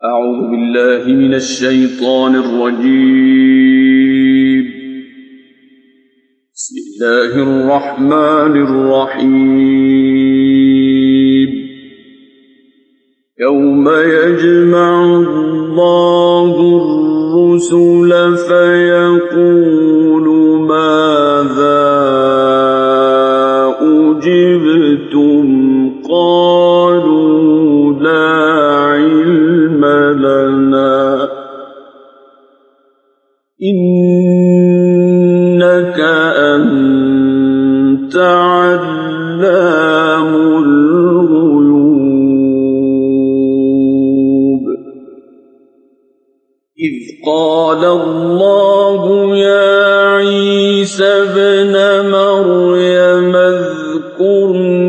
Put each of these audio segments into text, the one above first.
أعوذ بالله من الشيطان الرجيم. بسم الله الرحمن الرحيم. يوم يجمع الله الرسل فيقول ماذا أجبتم قالوا لا علم لنا إنك أنت علام الغيوب. إذ قال الله يا عيسى ابن مريم اذكر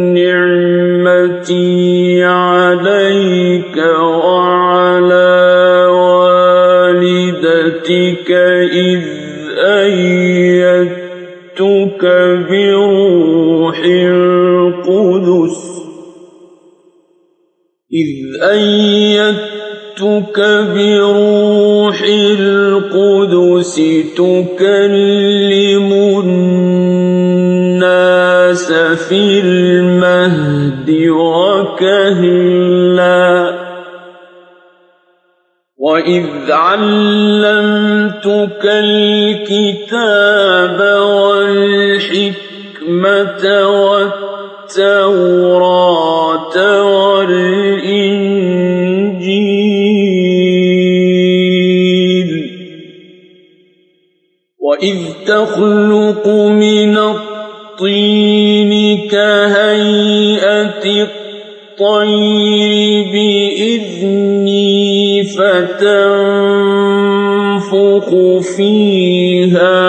نعمتي عليك وعلى والدتك إذ أيدتك بروح القدس تكلم الناس في المهد وكهلا وإذ علمتك الكتاب والحكمة والتوراة والإنجيل وإذ تخلق من الطين كهيئة الطير بإذني فتنفخ فيها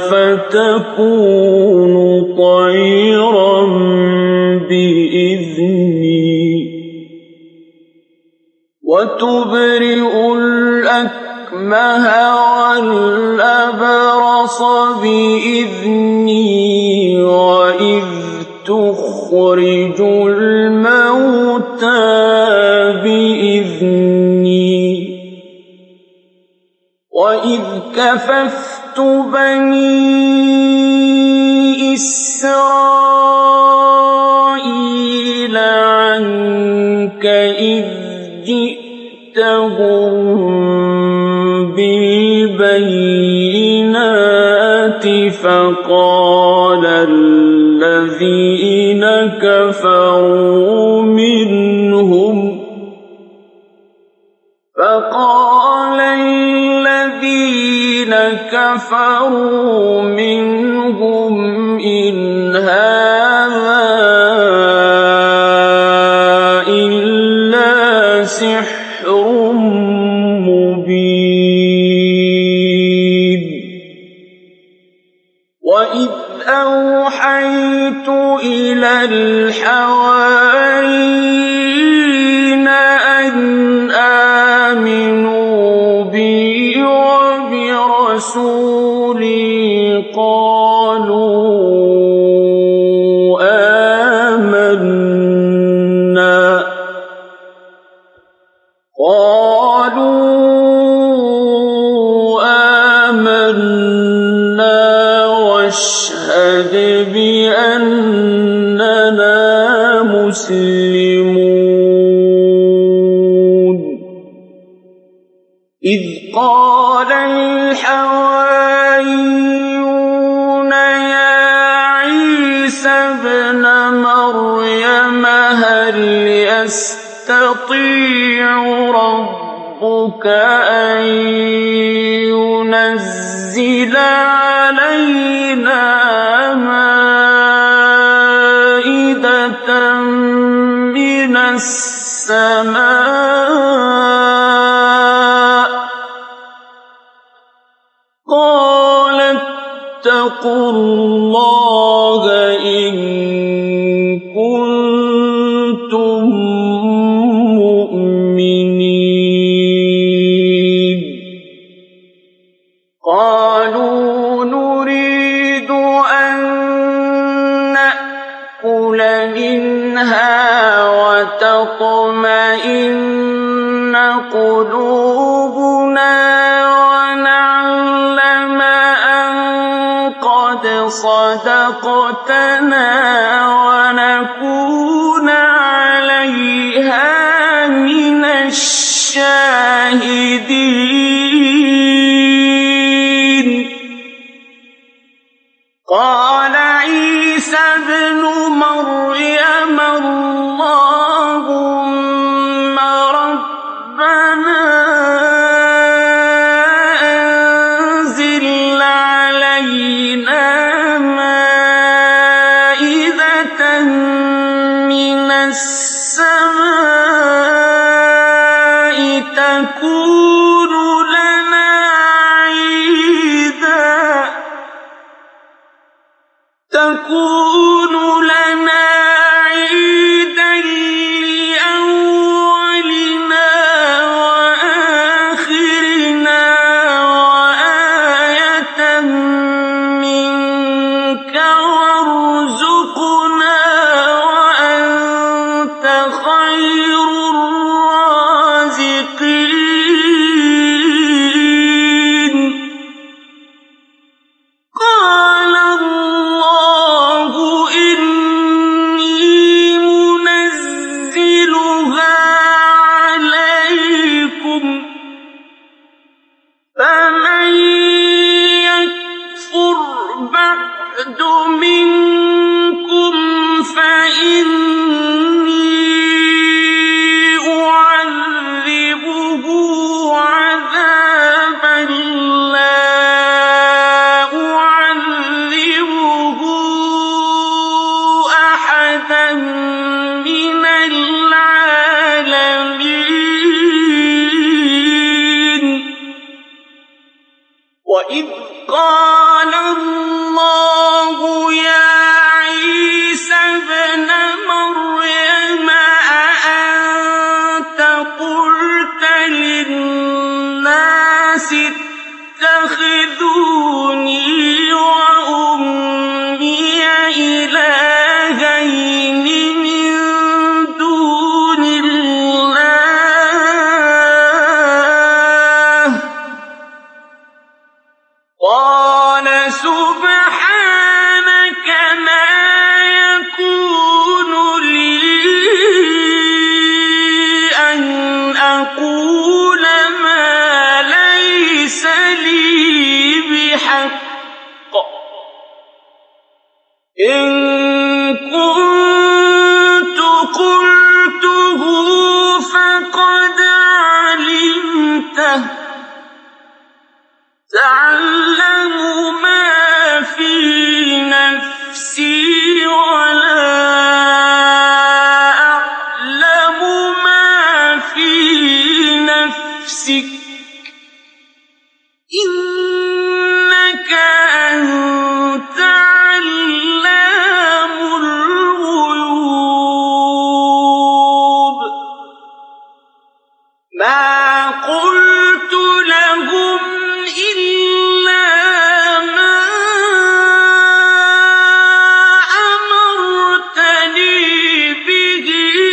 فتكون طيرا بإذني وتبرئ الأكمه والأبرص بإذني وإذ تخرج الموتى بإذني وإذ كففت بني إسرائيل عنك إذ جئتهم بالبينات فقال الذين كفروا منهم إن هذا إلا سحر مبين. وإذ أوحيت إلى الحواريين أن آمنوا بي وبرسولي قالوا آمنا واشهد بأننا مسلمون. إذ قال الحواريون يا عيسى ابن مريم هل يستطيع ربك أن ينزل علينا مائدة من السماء قال اتقوا الله إن كنتم مؤمنين. قالوا نريد أن نأكل منها وتطمئن قلوبنا ونعلم أن قد صدقتنا ونكون عليها من الشاهدين. قال عيسى ابن مريم اللهم ربنا أنزل علينا مائدة من السماء تكون لنا عيدا لأولنا وآخرنا وآية منك وارزقنا وأنت خير الرازقين. قال الله إني منزلها عليكم فمن يكفر بعد منكم فإني أعذبه عذابا لا أعذبه أحدا من العالمين. وإذ قال الله يا عيسى ابن مريم أأنت قلت للناس اتخذوني وأمي إلهين من دون الله قال سبحانك ما يكون لي أن أقول ما ليس لي بحق إن كنت قلته فقد علمته تعلم ما في نفسي ولا أعلم ما في نفسك إنك أنت علام الغيوب. ما قلت لهم إلا ما أمرتني به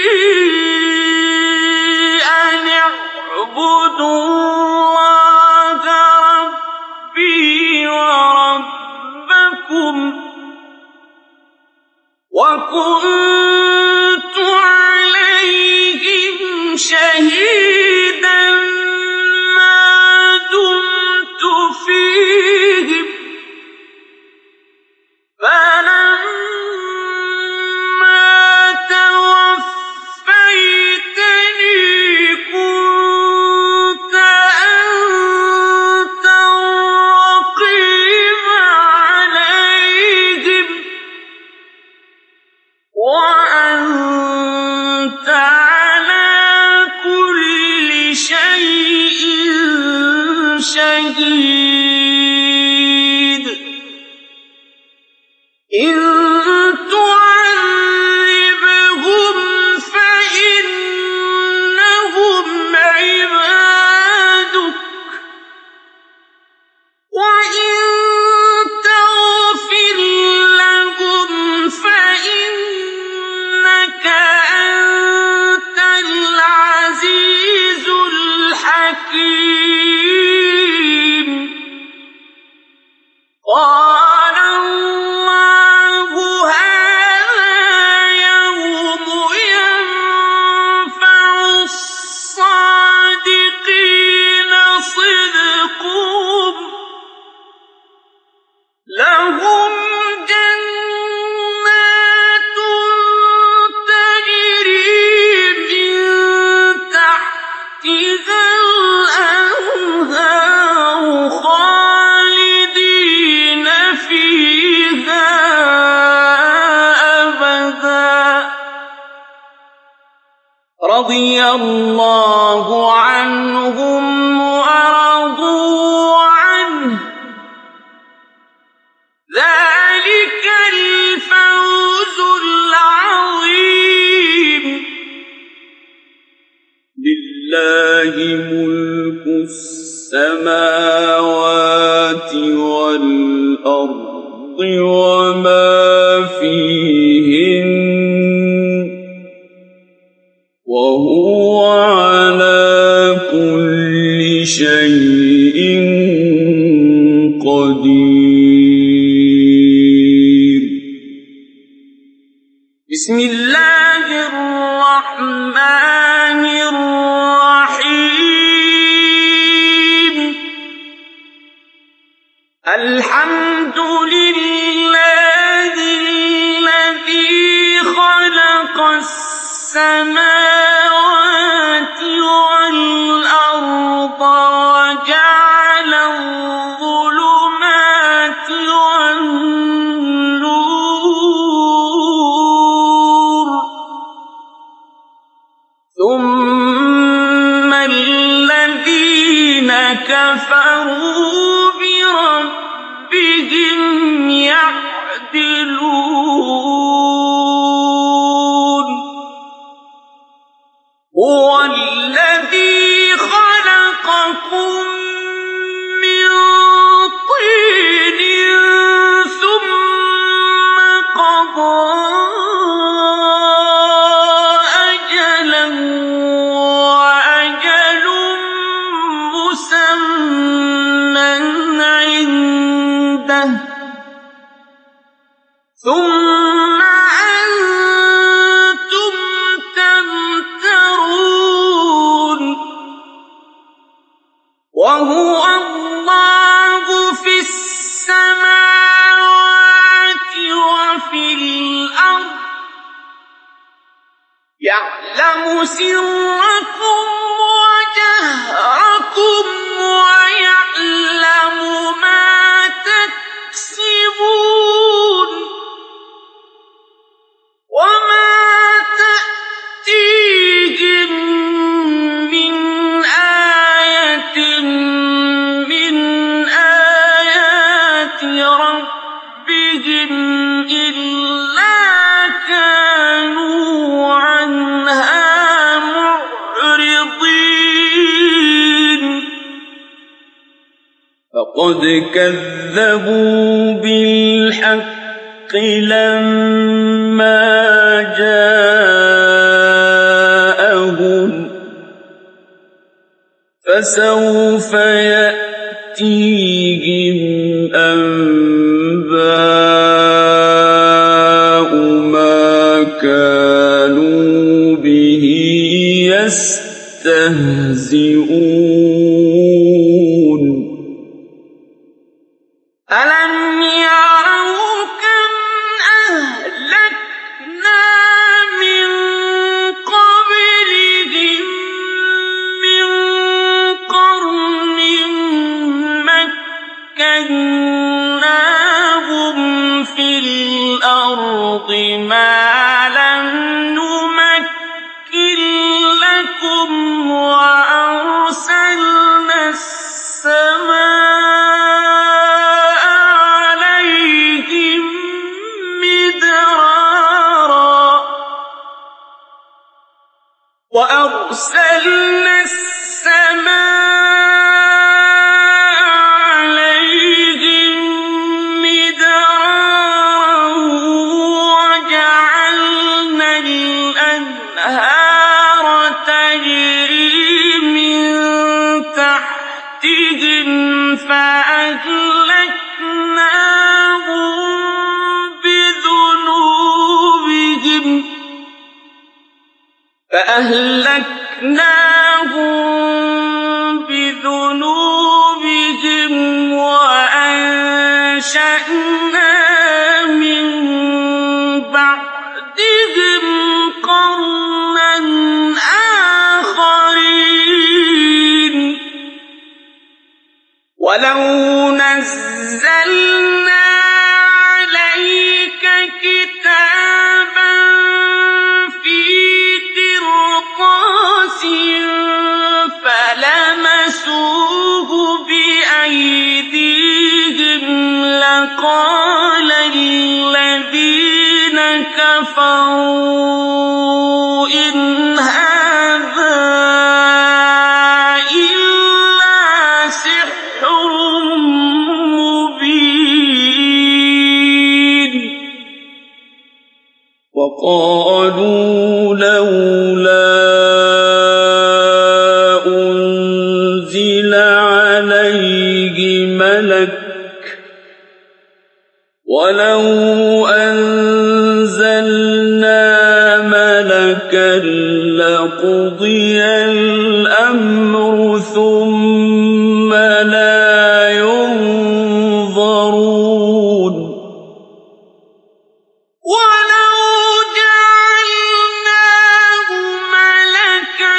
أن اعبدوا الله ربي وربكم وكنت عليهم شهيدا ما دمت صدقهم لهم جنات تجري من تحتها الأنهار خالدين فيها أبدا رضي الله عنهم ورضوا عنه ذلك الفوز العظيم لله ملك السماوات والأرض وما فيهن وهو على كل شيء قدير بسم الله الرحمن الرحيم الحمد لله الذي خلق السماوات والأرض وجعل الظلمات والنور ثم الذين كفروا بربهم يعدلون هو الذي خلقكم من طين ثم قضى أجلا وأجل مسمى عنده ثم أنتم تمترون وهو الله في السماوات وفي الأرض يعلم سركم وجهركم ويعلم ما تكسبون وما تأتيهم من آية من آيات ربهم إلا كانوا عنها معرضين فقد كذبوا بالحق لما جاءهم فسوف يأتيهم أنباء ما كانوا به يستهزئون ألم يروا كم أهلكنا من قبلهم من قرن مكناهم في الأرض ما لم نمكن لكم وأرسلنا السماء عليهم مدرارا وأرسلنا عليهم مدرارا وجعلنا الأنهار تجري من تحتهم فأهلكناهم بذنوبهم أنشأنا من بعدهم قرنا آخرين ولو نزلنا عليك كتابا في قرطاس فلمسوه بأيديهم لقال الذين كفروا إن هذا إلا سحر مبين وقالوا لولا أنزل عليه ملك ولو أنزلنا ملكا لقضي الأمر ثم لا ينظرون ولو جعلناه ملكا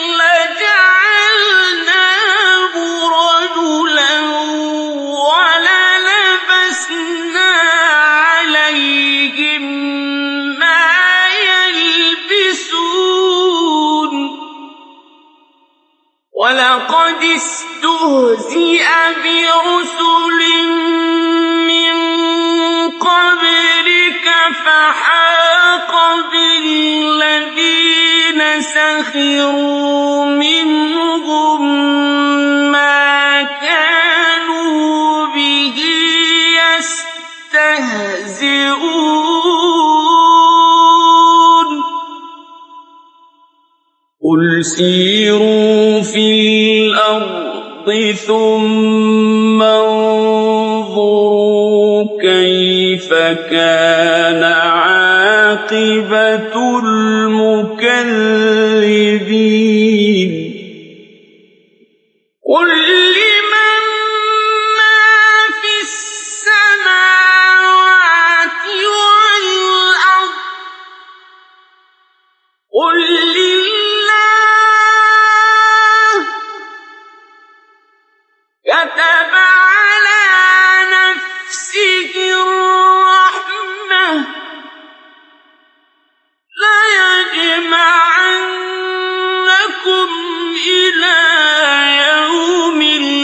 لجعلناه رجلا وللبسنا عليهم ما يلبسون ولقد استهزئ برسل من قبلك فحاق بالذين سخروا منهم ما كانوا به يستهزئون قل سيروا في الأرض ثم انظروا كيف كان عاقبة المكذبين قل لمن ما في السماوات والأرض قل لله كتب على نفسه الرحمة ليجمعنكم إلى يوم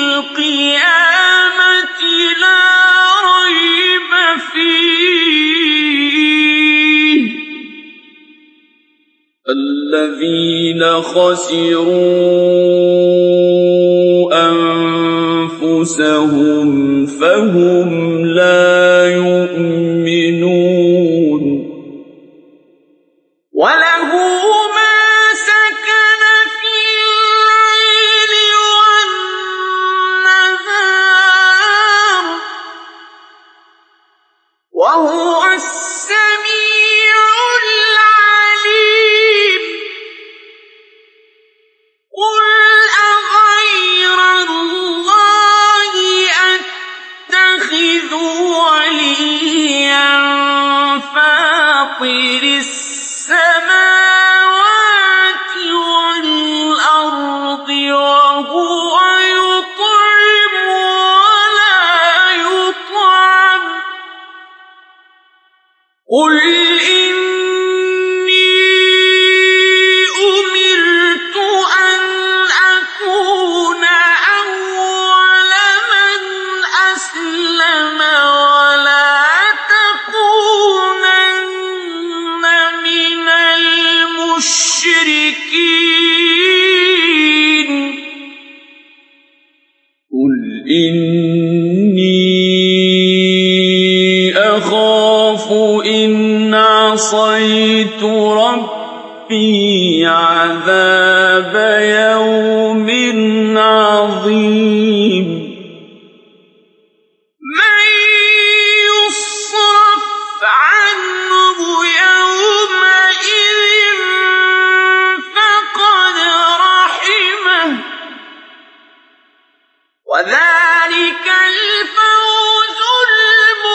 القيامة لا ريب فيه الذين خسروا أنفسهم فهم لا يؤمنون وله ما سكن في الليل والنهار وهو السميع العليم قل أغير الله أتخذ وليا فاطر السماوات والأرض وهو يطعم ولا يطعم قل إني أمرت أن أكون أول من أسلم ولا تكونن من المشركين قل إني أخاف إن عصيت ربي عذاب يوم عظيم من يصرف عنه يومئذ فقد رحمه وذلك الفوز المبين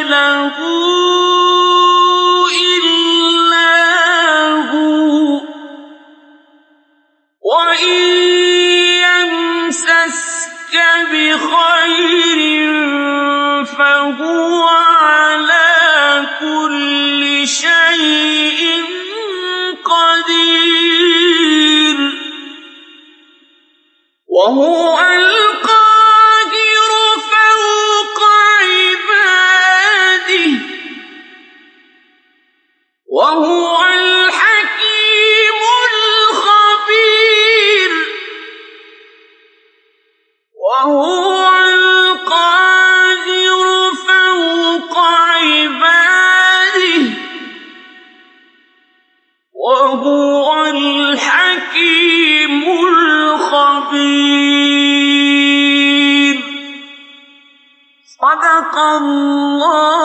له إلا هو وإن يمسسك بخير فهو على كل شيء قدير وهو القاهر فوق عباده وهو الحكيم الخبير وهو القاهر فوق عباده وهو الحكيم الخبير صدق الله